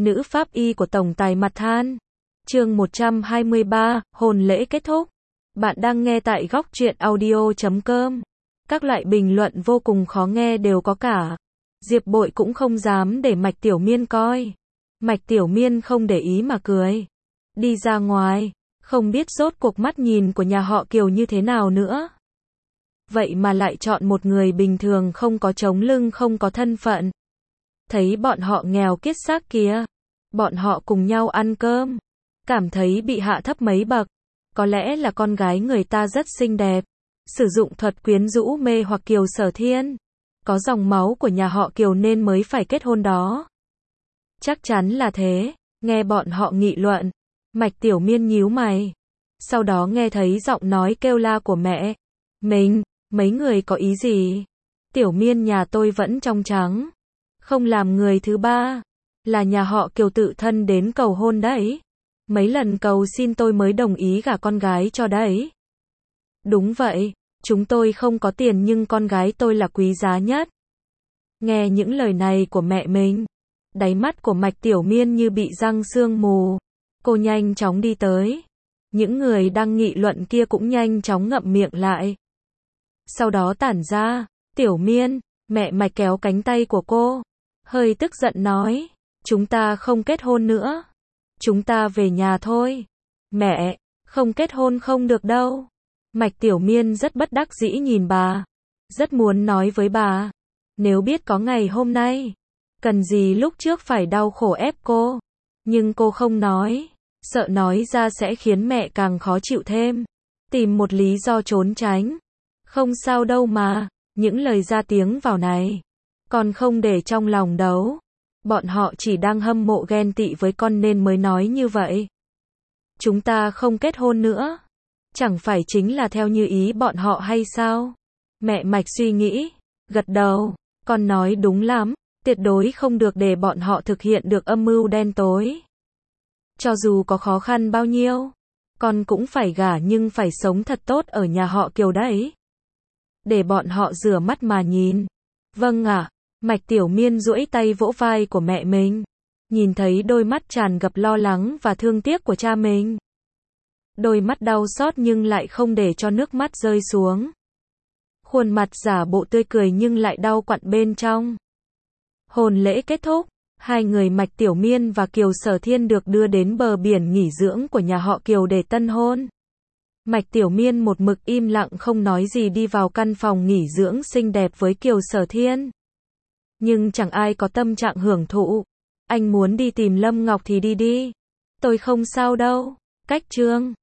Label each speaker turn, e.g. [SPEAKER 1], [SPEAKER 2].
[SPEAKER 1] nữ pháp y của tổng tài mặt than. Chương 123, hôn lễ kết thúc. Bạn đang nghe tại góc truyện audio.com. Các loại bình luận vô cùng khó nghe đều có cả. Diệp Bội cũng không dám để Mạch Tiểu Miên coi. Mạch Tiểu Miên không để ý mà cười. Đi ra ngoài, không biết rốt cuộc mắt nhìn của nhà họ Kiều như thế nào nữa. Vậy mà lại chọn một người bình thường, không có chống lưng, không có thân phận. Thấy bọn họ nghèo kiết xác kìa. Bọn họ cùng nhau ăn cơm. Cảm thấy bị hạ thấp mấy bậc. Có lẽ là con gái người ta rất xinh đẹp. Sử dụng thuật quyến rũ mê hoặc Kiều Sở Thiên. Có dòng máu của nhà họ Kiều nên mới phải kết hôn đó. Chắc chắn là thế. Nghe bọn họ nghị luận, Mạch Tiểu Miên nhíu mày. Sau đó nghe thấy giọng nói kêu la của mẹ mình. Mấy người có ý gì? Tiểu Miên nhà tôi vẫn trong trắng. Không làm người thứ ba. Là nhà họ Kiều tự thân đến cầu hôn đấy. Mấy lần cầu xin tôi mới đồng ý gả con gái cho đấy. Đúng vậy, chúng tôi không có tiền nhưng con gái tôi là quý giá nhất. Nghe những lời này của mẹ mình, đáy mắt của Mạch Tiểu Miên như bị răng sương mù. Cô nhanh chóng đi tới. Những người đang nghị luận kia cũng nhanh chóng ngậm miệng lại. Sau đó tản ra. Tiểu Miên, mẹ Mạch kéo cánh tay của cô, hơi tức giận nói, chúng ta không kết hôn nữa. Chúng ta về nhà thôi. Mẹ, không kết hôn không được đâu. Mạch Tiểu Miên rất bất đắc dĩ nhìn bà. Rất muốn nói với bà. Nếu biết có ngày hôm nay, cần gì lúc trước phải đau khổ ép cô. Nhưng cô không nói. Sợ nói ra sẽ khiến mẹ càng khó chịu thêm. Tìm một lý do trốn tránh. Không sao đâu mà. Những lời ra tiếng vào này, con không để trong lòng đâu. Bọn họ chỉ đang hâm mộ ghen tị với con nên mới nói như vậy. Chúng ta không kết hôn nữa. Chẳng phải chính là theo như ý bọn họ hay sao? Mẹ Mạch suy nghĩ, gật đầu. Con nói đúng lắm, tuyệt đối không được để bọn họ thực hiện được âm mưu đen tối. Cho dù có khó khăn bao nhiêu, con cũng phải gả nhưng phải sống thật tốt ở nhà họ Kiều đấy. Để bọn họ rửa mắt mà nhìn. Vâng ạ. Mạch Tiểu Miên duỗi tay vỗ vai của mẹ mình. Nhìn thấy đôi mắt tràn ngập lo lắng và thương tiếc của cha mình. Đôi mắt đau xót nhưng lại không để cho nước mắt rơi xuống. Khuôn mặt giả bộ tươi cười nhưng lại đau quặn bên trong. Hôn lễ kết thúc. Hai người Mạch Tiểu Miên và Kiều Sở Thiên được đưa đến bờ biển nghỉ dưỡng của nhà họ Kiều để tân hôn. Mạch Tiểu Miên một mực im lặng không nói gì đi vào căn phòng nghỉ dưỡng xinh đẹp với Kiều Sở Thiên. Nhưng chẳng ai có tâm trạng hưởng thụ. Anh muốn đi tìm Lâm Ngọc thì đi đi. Tôi không sao đâu. Cách chương